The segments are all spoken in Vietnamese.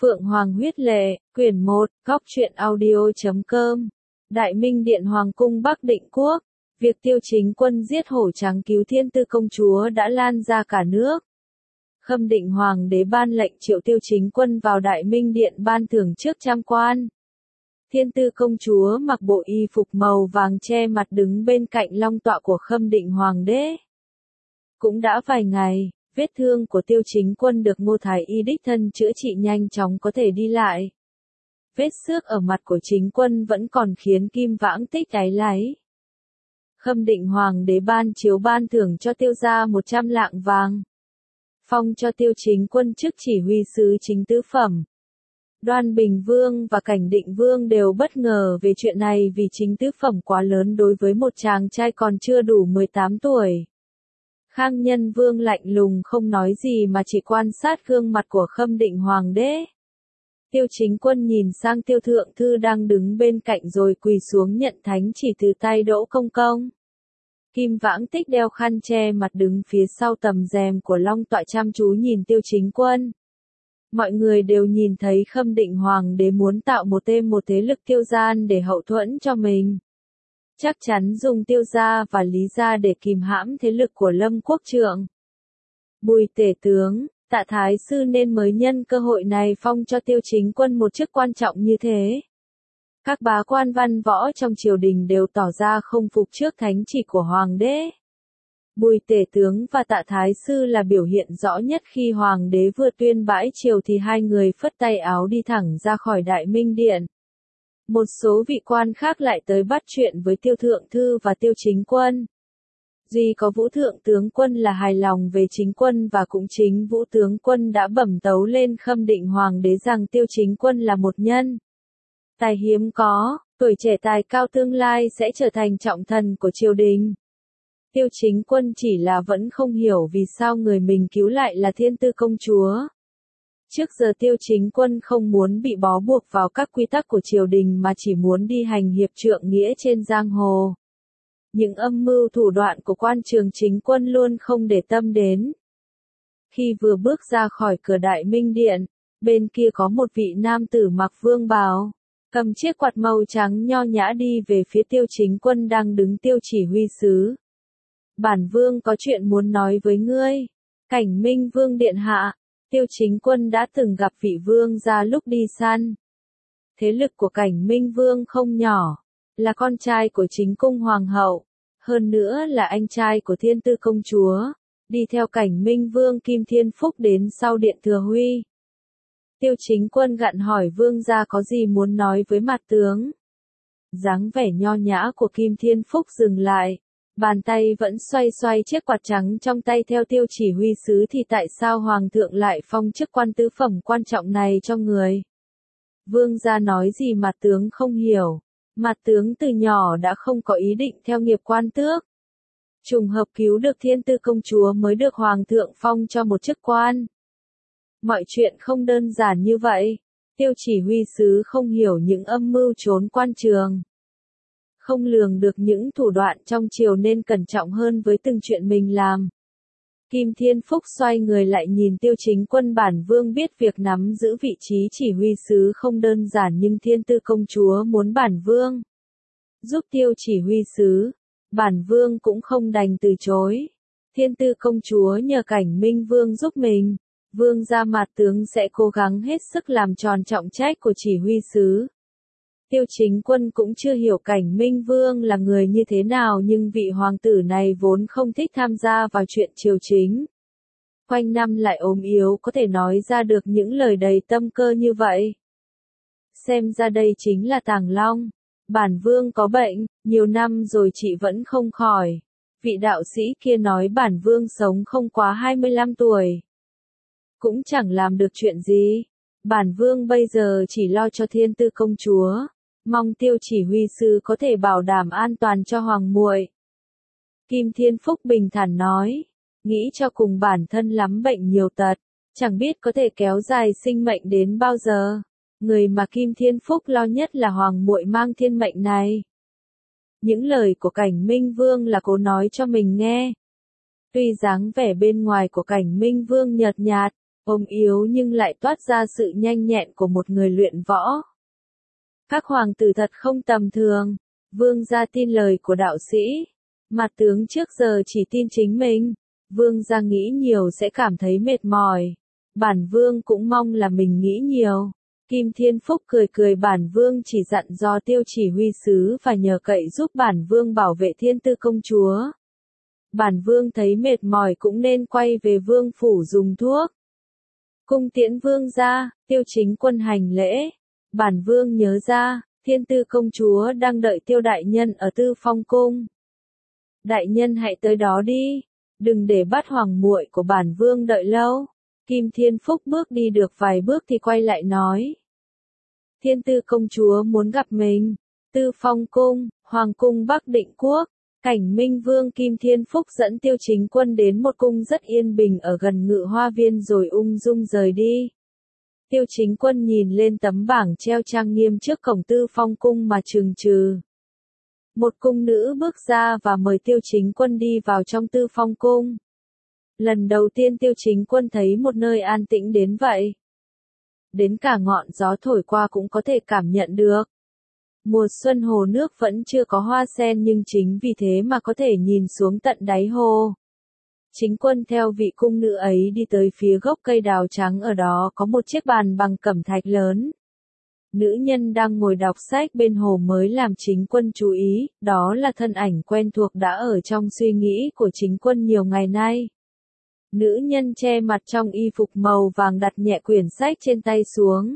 Phượng Hoàng huyết lệ, quyển 1, góc truyện audio.com. Đại Minh Điện Hoàng cung Bắc Định Quốc. Việc Tiêu Chính Quân giết hổ trắng cứu Thiên Tư công chúa đã lan ra cả nước. Khâm Định Hoàng đế ban lệnh triệu Tiêu Chính Quân vào Đại Minh Điện ban thưởng trước trăm quan. Thiên Tư công chúa mặc bộ y phục màu vàng che mặt đứng bên cạnh long tọa của Khâm Định Hoàng đế. Cũng đã vài ngày, vết thương của Tiêu Chính Quân được Ngô Thái Y đích thân chữa trị nhanh chóng có thể đi lại. Vết xước ở mặt của Chính Quân vẫn còn khiến Kim Vãng Tích áy náy. Khâm Định Hoàng đế ban chiếu ban thưởng cho Tiêu gia 100 lạng vàng. Phong cho Tiêu Chính Quân chức chỉ huy sứ chính tứ phẩm. Đoan Bình Vương và Cảnh Định Vương đều bất ngờ về chuyện này vì chính tứ phẩm quá lớn đối với một chàng trai còn chưa đủ 18 tuổi. Khang Nhân Vương lạnh lùng không nói gì mà chỉ quan sát gương mặt của Khâm Định Hoàng đế. Tiêu Chính Quân nhìn sang Tiêu Thượng Thư đang đứng bên cạnh rồi quỳ xuống nhận thánh chỉ từ tay Đỗ Công Công. Kim Vãng Tích đeo khăn che mặt đứng phía sau tầm rèm của long tọa chăm chú nhìn Tiêu Chính Quân. Mọi người đều nhìn thấy Khâm Định Hoàng đế muốn tạo một thế lực Tiêu gian để hậu thuẫn cho mình. Chắc chắn dùng Tiêu gia và Lý gia để kìm hãm thế lực của Lâm Quốc Trượng. Bùi tể tướng, Tạ Thái Sư nên mới nhân cơ hội này phong cho Tiêu Chính Quân một chức quan trọng như thế. Các bá quan văn võ trong triều đình đều tỏ ra không phục trước thánh chỉ của Hoàng đế. Bùi tể tướng và Tạ Thái Sư là biểu hiện rõ nhất khi Hoàng đế vừa tuyên bãi triều thì hai người phất tay áo đi thẳng ra khỏi Đại Minh Điện. Một số vị quan khác lại tới bắt chuyện với Tiêu Thượng Thư và Tiêu Chính Quân. Duy có Vũ Thượng Tướng Quân là hài lòng về Chính Quân và cũng chính Vũ Tướng Quân đã bẩm tấu lên Khâm Định Hoàng đế rằng Tiêu Chính Quân là một nhân tài hiếm có, tuổi trẻ tài cao tương lai sẽ trở thành trọng thần của triều đình. Tiêu Chính Quân chỉ là vẫn không hiểu vì sao người mình cứu lại là Thiên Tư công chúa. Trước giờ Tiêu Chính Quân không muốn bị bó buộc vào các quy tắc của triều đình mà chỉ muốn đi hành hiệp trượng nghĩa trên giang hồ. Những âm mưu thủ đoạn của quan trường Chính Quân luôn không để tâm đến. Khi vừa bước ra khỏi cửa Đại Minh Điện, bên kia có một vị nam tử mặc vương bào, cầm chiếc quạt màu trắng nho nhã đi về phía Tiêu Chính Quân đang đứng Tiêu chỉ huy sứ. Bản vương có chuyện muốn nói với ngươi. Cảnh Minh Vương điện hạ. Tiêu Chính Quân đã từng gặp vị vương gia lúc đi săn. Thế lực của Cảnh Minh Vương không nhỏ, là con trai của chính cung hoàng hậu, hơn nữa là anh trai của Thiên Tư công chúa, đi theo Cảnh Minh Vương Kim Thiên Phúc đến sau điện Thừa Huy. Tiêu Chính Quân gặn hỏi vương gia có gì muốn nói với mặt tướng. Dáng vẻ nho nhã của Kim Thiên Phúc dừng lại. Bàn tay vẫn xoay xoay chiếc quạt trắng trong tay theo Tiêu chỉ huy sứ thì tại sao Hoàng thượng lại phong chức quan tứ phẩm quan trọng này cho người? Vương gia nói gì mặt tướng không hiểu. Mặt tướng từ nhỏ đã không có ý định theo nghiệp quan tước. Trùng hợp cứu được Thiên Tư công chúa mới được Hoàng thượng phong cho một chức quan. Mọi chuyện không đơn giản như vậy. Tiêu chỉ huy sứ không hiểu những âm mưu trốn quan trường. Không lường được những thủ đoạn trong triều nên cẩn trọng hơn với từng chuyện mình làm. Kim Thiên Phúc xoay người lại nhìn Tiêu Chính Quân. Bản vương biết việc nắm giữ vị trí chỉ huy sứ không đơn giản nhưng Thiên Tư công chúa muốn bản vương giúp Tiêu chỉ huy sứ, bản vương cũng không đành từ chối. Thiên Tư công chúa nhờ Cảnh Minh Vương giúp mình, vương gia mặt tướng sẽ cố gắng hết sức làm tròn trọng trách của chỉ huy sứ. Tiêu Chính Quân cũng chưa hiểu Cảnh Minh Vương là người như thế nào nhưng vị hoàng tử này vốn không thích tham gia vào chuyện triều chính. Quanh năm lại ốm yếu có thể nói ra được những lời đầy tâm cơ như vậy. Xem ra đây chính là Tàng Long. Bản vương có bệnh, nhiều năm rồi chị vẫn không khỏi. Vị đạo sĩ kia nói bản vương sống không quá 25 tuổi. Cũng chẳng làm được chuyện gì. Bản vương bây giờ chỉ lo cho Thiên Tư công chúa. Mong Tiêu chỉ huy sứ có thể bảo đảm an toàn cho hoàng muội. Kim Thiên Phúc bình thản nói, nghĩ cho cùng bản thân lắm bệnh nhiều tật, chẳng biết có thể kéo dài sinh mệnh đến bao giờ. Người mà Kim Thiên Phúc lo nhất là hoàng muội mang thiên mệnh này. Những lời của Cảnh Minh Vương là cố nói cho mình nghe. Tuy dáng vẻ bên ngoài của Cảnh Minh Vương nhợt nhạt, ốm yếu nhưng lại toát ra sự nhanh nhẹn của một người luyện võ. Các hoàng tử thật không tầm thường. Vương gia tin lời của đạo sĩ. Mặt tướng trước giờ chỉ tin chính mình. Vương gia nghĩ nhiều sẽ cảm thấy mệt mỏi. Bản vương cũng mong là mình nghĩ nhiều. Kim Thiên Phúc cười cười, bản vương chỉ dặn dò Tiêu chỉ huy sứ và nhờ cậy giúp bản vương bảo vệ Thiên Tư công chúa. Bản vương thấy mệt mỏi cũng nên quay về vương phủ dùng thuốc. Cung tiễn vương gia. Tiêu Chính Quân hành lễ. Bản vương nhớ ra, Thiên Tư công chúa đang đợi Tiêu đại nhân ở Tư Phong cung. Đại nhân hãy tới đó đi, đừng để bắt hoàng muội của bản vương đợi lâu. Kim Thiên Phúc bước đi được vài bước thì quay lại nói. Thiên Tư công chúa muốn gặp mình. Tư Phong cung, hoàng cung Bắc Định quốc. Cảnh Minh Vương Kim Thiên Phúc dẫn Tiêu Chính Quân đến một cung rất yên bình ở gần Ngự Hoa Viên rồi ung dung rời đi. Tiêu Chính Quân nhìn lên tấm bảng treo trang nghiêm trước cổng Tư Phong cung mà trừng trừ. Một cung nữ bước ra và mời Tiêu Chính Quân đi vào trong Tư Phong cung. Lần đầu tiên Tiêu Chính Quân thấy một nơi an tĩnh đến vậy. Đến cả ngọn gió thổi qua cũng có thể cảm nhận được. Mùa xuân hồ nước vẫn chưa có hoa sen nhưng chính vì thế mà có thể nhìn xuống tận đáy hồ. Chính Quân theo vị cung nữ ấy đi tới phía gốc cây đào trắng, ở đó có một chiếc bàn bằng cẩm thạch lớn. Nữ nhân đang ngồi đọc sách bên hồ mới làm Chính Quân chú ý, đó là thân ảnh quen thuộc đã ở trong suy nghĩ của Chính Quân nhiều ngày nay. Nữ nhân che mặt trong y phục màu vàng đặt nhẹ quyển sách trên tay xuống.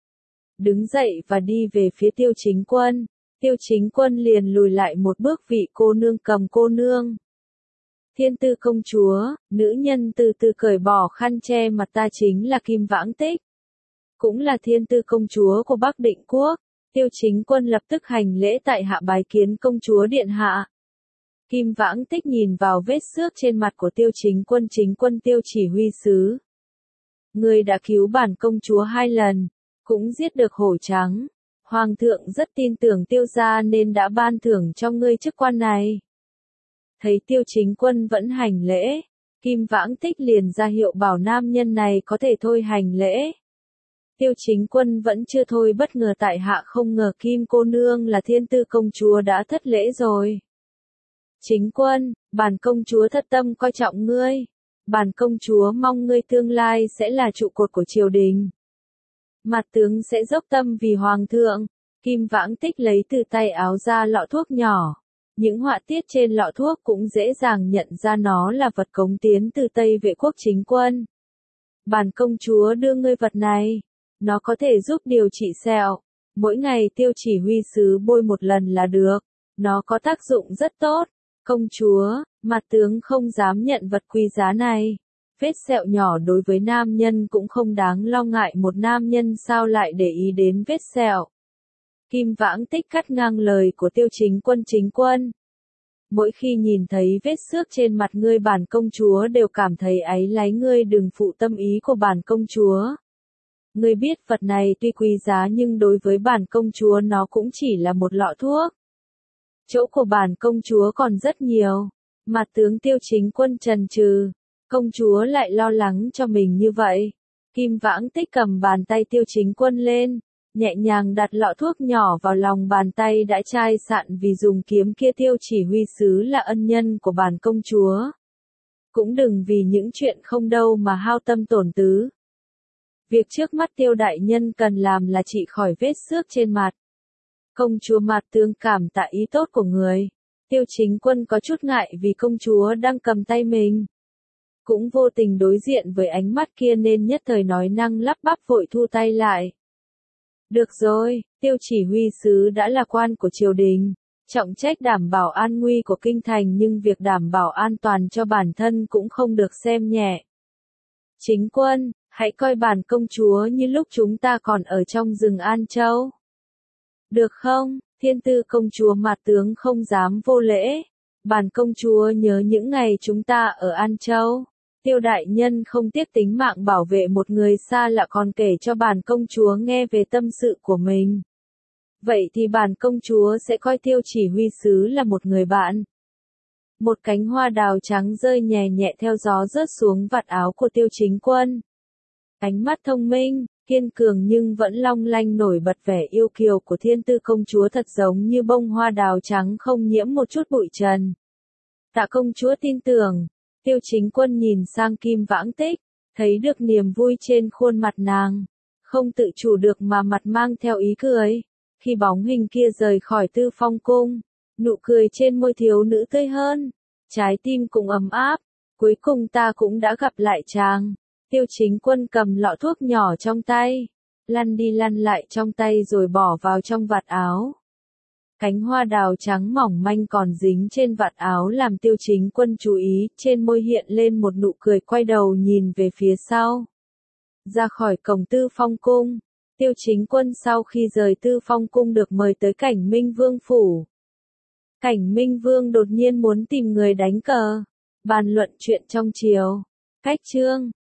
Đứng dậy và đi về phía Tiêu Chính Quân. Tiêu Chính Quân liền lùi lại một bước, vị cô nương cầm cô nương. Thiên Tư công chúa, nữ nhân từ từ cởi bỏ khăn che mặt, ta chính là Kim Vãng Tích. Cũng là Thiên Tư công chúa của Bắc Định quốc. Tiêu Chính Quân lập tức hành lễ tại hạ bái kiến công chúa điện hạ. Kim Vãng Tích nhìn vào vết xước trên mặt của Tiêu Chính Quân. Chính Quân Tiêu chỉ huy sứ. Người đã cứu bản công chúa 2 lần, cũng giết được hổ trắng. Hoàng thượng rất tin tưởng Tiêu gia nên đã ban thưởng cho ngươi chức quan này. Thấy Tiêu Chính Quân vẫn hành lễ, Kim Vãng Tích liền ra hiệu bảo nam nhân này có thể thôi hành lễ. Tiêu Chính Quân vẫn chưa thôi, bất ngờ tại hạ không ngờ Kim cô nương là Thiên Tư công chúa đã thất lễ rồi. Chính Quân, bản công chúa thất tâm coi trọng ngươi. Bản công chúa mong ngươi tương lai sẽ là trụ cột của triều đình. Mặt tướng sẽ dốc tâm vì hoàng thượng. Kim Vãng Tích lấy từ tay áo ra lọ thuốc nhỏ. Những họa tiết trên lọ thuốc cũng dễ dàng nhận ra nó là vật cống tiến từ Tây Vệ quốc Chính Quân. Bản công chúa đưa ngươi vật này. Nó có thể giúp điều trị sẹo. Mỗi ngày Tiêu chỉ huy sứ bôi một lần là được. Nó có tác dụng rất tốt. Công chúa, mặt tướng không dám nhận vật quý giá này. Vết sẹo nhỏ đối với nam nhân cũng không đáng lo ngại, một nam nhân sao lại để ý đến vết sẹo. Kim Vãng Tích cắt ngang lời của Tiêu Chính Quân. Chính Quân, mỗi khi nhìn thấy vết xước trên mặt ngươi, bản công chúa đều cảm thấy áy náy, ngươi đừng phụ tâm ý của bản công chúa. Ngươi biết vật này tuy quý giá nhưng đối với bản công chúa nó cũng chỉ là một lọ thuốc. Chỗ của bản công chúa còn rất nhiều. Mặt tướng Tiêu Chính Quân chần chừ. Công chúa lại lo lắng cho mình như vậy. Kim Vãng Tích cầm bàn tay Tiêu Chính Quân lên, nhẹ nhàng đặt lọ thuốc nhỏ vào lòng bàn tay đã chai sạn vì dùng kiếm kia. Tiêu chỉ huy sứ là ân nhân của bản công chúa. Cũng đừng vì những chuyện không đâu mà hao tâm tổn tứ. Việc trước mắt Tiêu đại nhân cần làm là trị khỏi vết xước trên mặt. Công chúa, mặt tướng cảm tạ ý tốt của người. Tiêu Chính Quân có chút ngại vì công chúa đang cầm tay mình. Cũng vô tình đối diện với ánh mắt kia nên nhất thời nói năng lắp bắp vội thu tay lại. Được rồi, Tiêu chỉ huy sứ đã là quan của triều đình, trọng trách đảm bảo an nguy của kinh thành, nhưng việc đảm bảo an toàn cho bản thân cũng không được xem nhẹ. Chính Quân, hãy coi bản công chúa như lúc chúng ta còn ở trong rừng An Châu. Được không? Thiên Tư công chúa, mặt tướng không dám vô lễ. Bản công chúa nhớ những ngày chúng ta ở An Châu. Tiêu đại nhân không tiếc tính mạng bảo vệ một người xa lạ, còn kể cho bản công chúa nghe về tâm sự của mình. Vậy thì bản công chúa sẽ coi Tiêu chỉ huy sứ là một người bạn. Một cánh hoa đào trắng rơi nhẹ nhẹ theo gió rớt xuống vạt áo của Tiêu Chính Quân. Ánh mắt thông minh, kiên cường nhưng vẫn long lanh nổi bật vẻ yêu kiều của thiên tư công chúa thật giống như bông hoa đào trắng không nhiễm một chút bụi trần. Tạ công chúa tin tưởng, Tiêu Chính Quân nhìn sang Kim Vãng Tích, thấy được niềm vui trên khuôn mặt nàng, không tự chủ được mà mặt mang theo ý cười. Khi bóng hình kia rời khỏi Tư Phong cung, nụ cười trên môi thiếu nữ tươi hơn, trái tim cũng ấm áp, cuối cùng ta cũng đã gặp lại chàng. Tiêu Chính Quân cầm lọ thuốc nhỏ trong tay, lăn đi lăn lại trong tay rồi bỏ vào trong vạt áo. Cánh hoa đào trắng mỏng manh còn dính trên vạt áo làm Tiêu Chính Quân chú ý, trên môi hiện lên một nụ cười, quay đầu nhìn về phía sau. Ra khỏi cổng Tư Phong cung, Tiêu Chính Quân sau khi rời Tư Phong cung được mời tới Cảnh Minh Vương phủ. Cảnh Minh Vương đột nhiên muốn tìm người đánh cờ, bàn luận chuyện trong triều. Cách chương